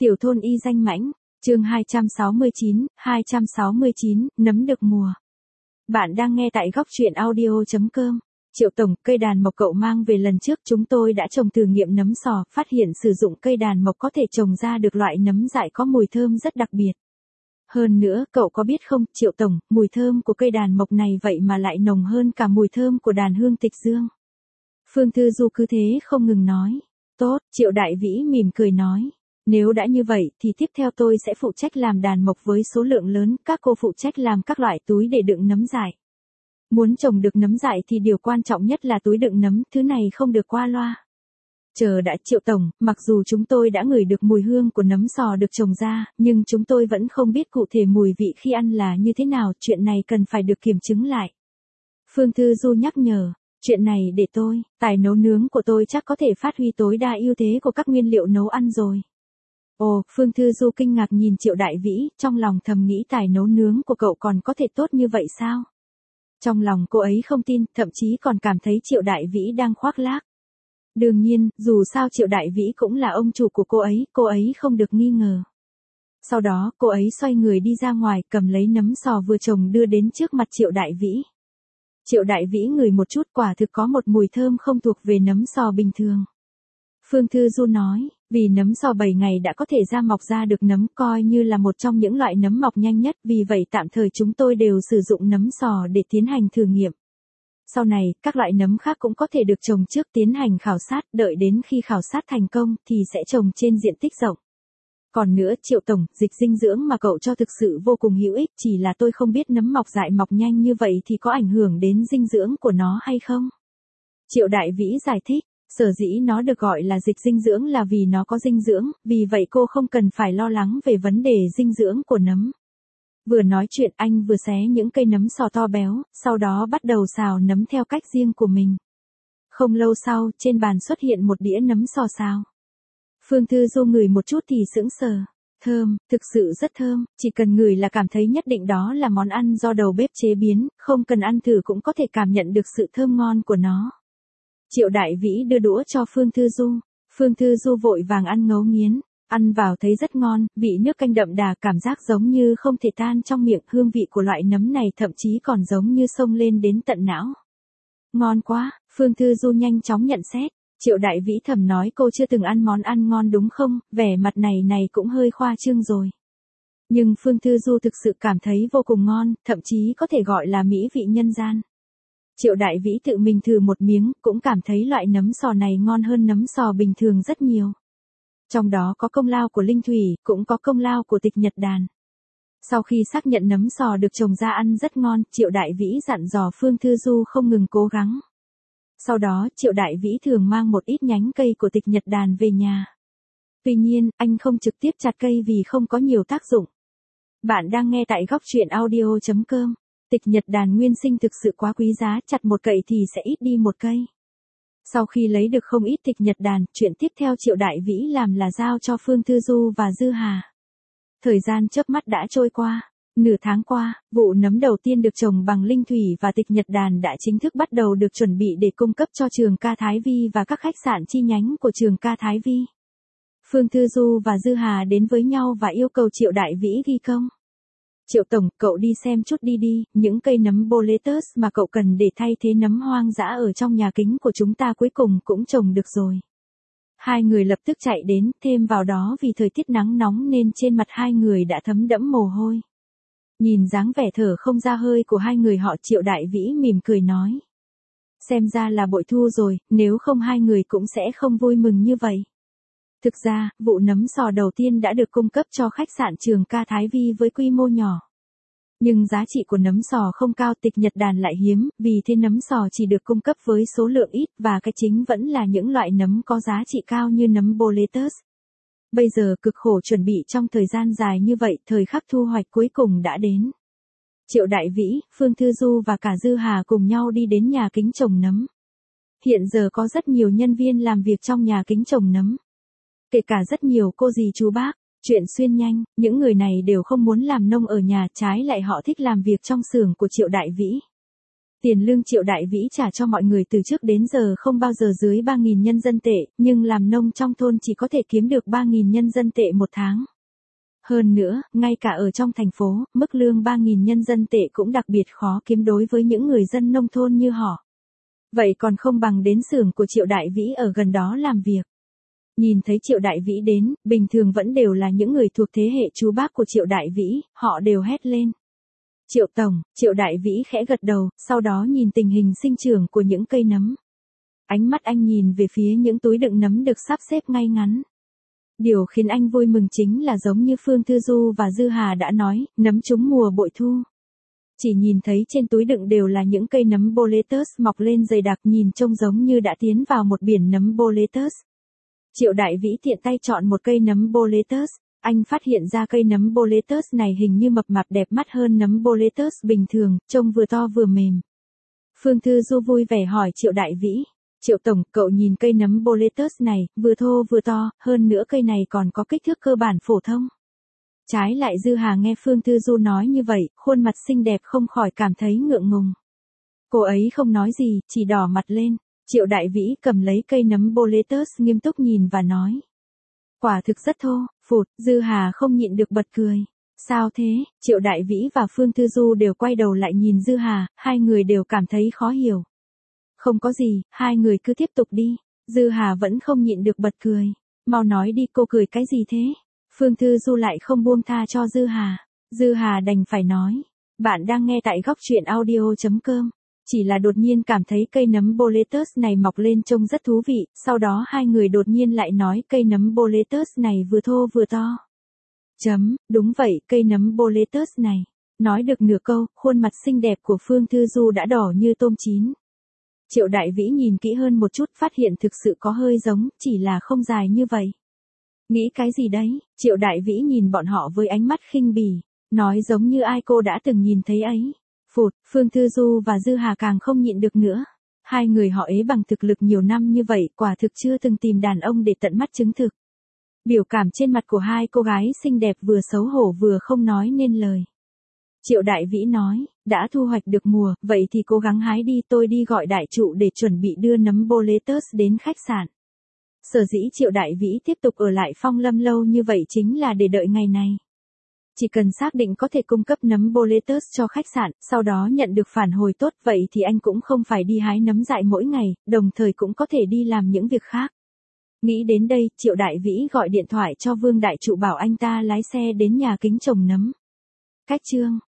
Tiểu thôn y danh mãnh, chương 269, nấm được mùa. Bạn đang nghe tại góc truyện audio.com. Triệu tổng, cây đàn mộc cậu mang về lần trước chúng tôi đã trồng thử nghiệm nấm sò, phát hiện sử dụng cây đàn mộc có thể trồng ra được loại nấm dại có mùi thơm rất đặc biệt. Hơn nữa, cậu có biết không, Triệu tổng, mùi thơm của cây đàn mộc này vậy mà lại nồng hơn cả mùi thơm của đàn hương tịch dương. Phương Thư Du cứ thế không ngừng nói. Tốt, Triệu Đại Vĩ mỉm cười nói. Nếu đã như vậy thì tiếp theo tôi sẽ phụ trách làm đàn mộc với số lượng lớn, các cô phụ trách làm các loại túi để đựng nấm dại. Muốn trồng được nấm dại thì điều quan trọng nhất là túi đựng nấm, thứ này không được qua loa. Chờ đã, Triệu tổng, mặc dù chúng tôi đã ngửi được mùi hương của nấm sò được trồng ra, nhưng chúng tôi vẫn không biết cụ thể mùi vị khi ăn là như thế nào, chuyện này cần phải được kiểm chứng lại. Phương Thư Du nhắc nhở. Chuyện này để tôi, tài nấu nướng của tôi chắc có thể phát huy tối đa ưu thế của các nguyên liệu nấu ăn rồi. Ồ, Phương Thư Du kinh ngạc nhìn Triệu Đại Vĩ, trong lòng thầm nghĩ tài nấu nướng của cậu còn có thể tốt như vậy sao? Trong lòng cô ấy không tin, thậm chí còn cảm thấy Triệu Đại Vĩ đang khoác lác. Đương nhiên, dù sao Triệu Đại Vĩ cũng là ông chủ của cô ấy không được nghi ngờ. Sau đó, cô ấy xoay người đi ra ngoài, cầm lấy nấm sò vừa trồng đưa đến trước mặt Triệu Đại Vĩ. Triệu Đại Vĩ ngửi một chút, quả thực có một mùi thơm không thuộc về nấm sò bình thường. Phương Thư Du nói, vì nấm sò 7 ngày đã có thể ra mọc ra được nấm, coi như là một trong những loại nấm mọc nhanh nhất, vì vậy tạm thời chúng tôi đều sử dụng nấm sò để tiến hành thử nghiệm. Sau này, các loại nấm khác cũng có thể được trồng trước tiến hành khảo sát, đợi đến khi khảo sát thành công thì sẽ trồng trên diện tích rộng. Còn nữa, Triệu tổng, dịch dinh dưỡng mà cậu cho thực sự vô cùng hữu ích, chỉ là tôi không biết nấm mọc dại mọc nhanh như vậy thì có ảnh hưởng đến dinh dưỡng của nó hay không? Triệu Đại Vĩ giải thích, sở dĩ nó được gọi là dịch dinh dưỡng là vì nó có dinh dưỡng, vì vậy cô không cần phải lo lắng về vấn đề dinh dưỡng của nấm. Vừa nói chuyện anh vừa xé những cây nấm sò to béo, sau đó bắt đầu xào nấm theo cách riêng của mình. Không lâu sau, trên bàn xuất hiện một đĩa nấm sò xào. Phương Thư Du ngửi một chút thì sững sờ. Thơm, thực sự rất thơm, chỉ cần ngửi là cảm thấy nhất định đó là món ăn do đầu bếp chế biến, không cần ăn thử cũng có thể cảm nhận được sự thơm ngon của nó. Triệu Đại Vĩ đưa đũa cho Phương Thư Du. Phương Thư Du vội vàng ăn ngấu nghiến, ăn vào thấy rất ngon, vị nước canh đậm đà, cảm giác giống như không thể tan trong miệng, hương vị của loại nấm này thậm chí còn giống như xông lên đến tận não. Ngon quá, Phương Thư Du nhanh chóng nhận xét. Triệu Đại Vĩ thầm nói cô chưa từng ăn món ăn ngon đúng không, vẻ mặt này cũng hơi khoa trương rồi. Nhưng Phương Thư Du thực sự cảm thấy vô cùng ngon, thậm chí có thể gọi là mỹ vị nhân gian. Triệu Đại Vĩ tự mình thử một miếng, cũng cảm thấy loại nấm sò này ngon hơn nấm sò bình thường rất nhiều. Trong đó có công lao của Linh Thủy, cũng có công lao của Tịch Nhật Đàn. Sau khi xác nhận nấm sò được trồng ra ăn rất ngon, Triệu Đại Vĩ dặn dò Phương Thư Du không ngừng cố gắng. Sau đó, Triệu Đại Vĩ thường mang một ít nhánh cây của Tịch Nhật Đàn về nhà. Tuy nhiên, anh không trực tiếp chặt cây vì không có nhiều tác dụng. Bạn đang nghe tại góc truyện audio.com. Tịch Nhật Đàn nguyên sinh thực sự quá quý giá, chặt một cậy thì sẽ ít đi một cây. Sau khi lấy được không ít Tịch Nhật Đàn, chuyện tiếp theo Triệu Đại Vĩ làm là giao cho Phương Thư Du và Dư Hà. Thời gian chớp mắt đã trôi qua. Nửa tháng qua, vụ nấm đầu tiên được trồng bằng Linh Thủy và Tịch Nhật Đàn đã chính thức bắt đầu được chuẩn bị để cung cấp cho trường Ca Thái Vi và các khách sạn chi nhánh của trường Ca Thái Vi. Phương Thư Du và Dư Hà đến với nhau và yêu cầu Triệu Đại Vĩ ghi công. Triệu tổng, cậu đi xem chút đi, những cây nấm boletus mà cậu cần để thay thế nấm hoang dã ở trong nhà kính của chúng ta cuối cùng cũng trồng được rồi. Hai người lập tức chạy đến, thêm vào đó vì thời tiết nắng nóng nên trên mặt hai người đã thấm đẫm mồ hôi. Nhìn dáng vẻ thở không ra hơi của hai người họ, Triệu Đại Vĩ mỉm cười nói. Xem ra là bội thu rồi, nếu không hai người cũng sẽ không vui mừng như vậy. Thực ra, vụ nấm sò đầu tiên đã được cung cấp cho khách sạn trường Ca Thái Vi với quy mô nhỏ. Nhưng giá trị của nấm sò không cao, Tịch Nhật Đàn lại hiếm, vì thế nấm sò chỉ được cung cấp với số lượng ít và cái chính vẫn là những loại nấm có giá trị cao như nấm boletus. Bây giờ cực khổ chuẩn bị trong thời gian dài như vậy, thời khắc thu hoạch cuối cùng đã đến. Triệu Đại Vĩ, Phương Thư Du và cả Dư Hà cùng nhau đi đến nhà kính trồng nấm. Hiện giờ có rất nhiều nhân viên làm việc trong nhà kính trồng nấm. Kể cả rất nhiều cô dì chú bác, chuyện xuyên nhanh, những người này đều không muốn làm nông ở nhà, trái lại họ thích làm việc trong xưởng của Triệu Đại Vĩ. Tiền lương Triệu Đại Vĩ trả cho mọi người từ trước đến giờ không bao giờ dưới 3.000 nhân dân tệ, nhưng làm nông trong thôn chỉ có thể kiếm được 3.000 nhân dân tệ một tháng. Hơn nữa, ngay cả ở trong thành phố, mức lương 3.000 nhân dân tệ cũng đặc biệt khó kiếm đối với những người dân nông thôn như họ. Vậy còn không bằng đến xưởng của Triệu Đại Vĩ ở gần đó làm việc. Nhìn thấy Triệu Đại Vĩ đến, bình thường vẫn đều là những người thuộc thế hệ chú bác của Triệu Đại Vĩ, họ đều hét lên. Triệu Tổng, Triệu Đại Vĩ khẽ gật đầu, sau đó nhìn tình hình sinh trưởng của những cây nấm. Ánh mắt anh nhìn về phía những túi đựng nấm được sắp xếp ngay ngắn. Điều khiến anh vui mừng chính là giống như Phương Thư Du và Dư Hà đã nói, nấm trúng mùa bội thu. Chỉ nhìn thấy trên túi đựng đều là những cây nấm boletus mọc lên dày đặc nhìn trông giống như đã tiến vào một biển nấm boletus. Triệu Đại Vĩ tiện tay chọn một cây nấm boletus. Anh phát hiện ra cây nấm boletus này hình như mập mạp đẹp mắt hơn nấm boletus bình thường, trông vừa to vừa mềm. Phương Thư Du vui vẻ hỏi Triệu Đại Vĩ. Triệu Tổng, cậu nhìn cây nấm boletus này, vừa thô vừa to, hơn nữa cây này còn có kích thước cơ bản phổ thông. Trái lại Dư Hà nghe Phương Thư Du nói như vậy, khuôn mặt xinh đẹp không khỏi cảm thấy ngượng ngùng. Cô ấy không nói gì, chỉ đỏ mặt lên. Triệu Đại Vĩ cầm lấy cây nấm boletus nghiêm túc nhìn và nói. Quả thực rất thô, phụt, Dư Hà không nhịn được bật cười. Sao thế? Triệu Đại Vĩ và Phương Thư Du đều quay đầu lại nhìn Dư Hà, hai người đều cảm thấy khó hiểu. Không có gì, hai người cứ tiếp tục đi. Dư Hà vẫn không nhịn được bật cười. Mau nói đi, cô cười cái gì thế? Phương Thư Du lại không buông tha cho Dư Hà. Dư Hà đành phải nói. Bạn đang nghe tại góc truyện audio.com. Chỉ là đột nhiên cảm thấy cây nấm boletus này mọc lên trông rất thú vị, sau đó hai người đột nhiên lại nói cây nấm boletus này vừa thô vừa to. Đúng vậy, cây nấm boletus này. Nói được nửa câu, khuôn mặt xinh đẹp của Phương Thư Du đã đỏ như tôm chín. Triệu Đại Vĩ nhìn kỹ hơn một chút phát hiện thực sự có hơi giống, chỉ là không dài như vậy. Nghĩ cái gì đấy? Triệu Đại Vĩ nhìn bọn họ với ánh mắt khinh bỉ, nói giống như ai cô đã từng nhìn thấy ấy. Phụt, Phương Thư Du và Dư Hà càng không nhịn được nữa. Hai người họ ế bằng thực lực nhiều năm như vậy, quả thực chưa từng tìm đàn ông để tận mắt chứng thực. Biểu cảm trên mặt của hai cô gái xinh đẹp vừa xấu hổ vừa không nói nên lời. Triệu Đại Vĩ nói, đã thu hoạch được mùa, vậy thì cố gắng hái đi, tôi đi gọi đại trụ để chuẩn bị đưa nấm boletus đến khách sạn. Sở dĩ Triệu Đại Vĩ tiếp tục ở lại Phong Lâm lâu như vậy chính là để đợi ngày này. Chỉ cần xác định có thể cung cấp nấm boletus cho khách sạn, sau đó nhận được phản hồi tốt vậy thì anh cũng không phải đi hái nấm dại mỗi ngày, đồng thời cũng có thể đi làm những việc khác. Nghĩ đến đây, Triệu Đại Vĩ gọi điện thoại cho Vương Đại Trụ bảo anh ta lái xe đến nhà kính trồng nấm. Cách chương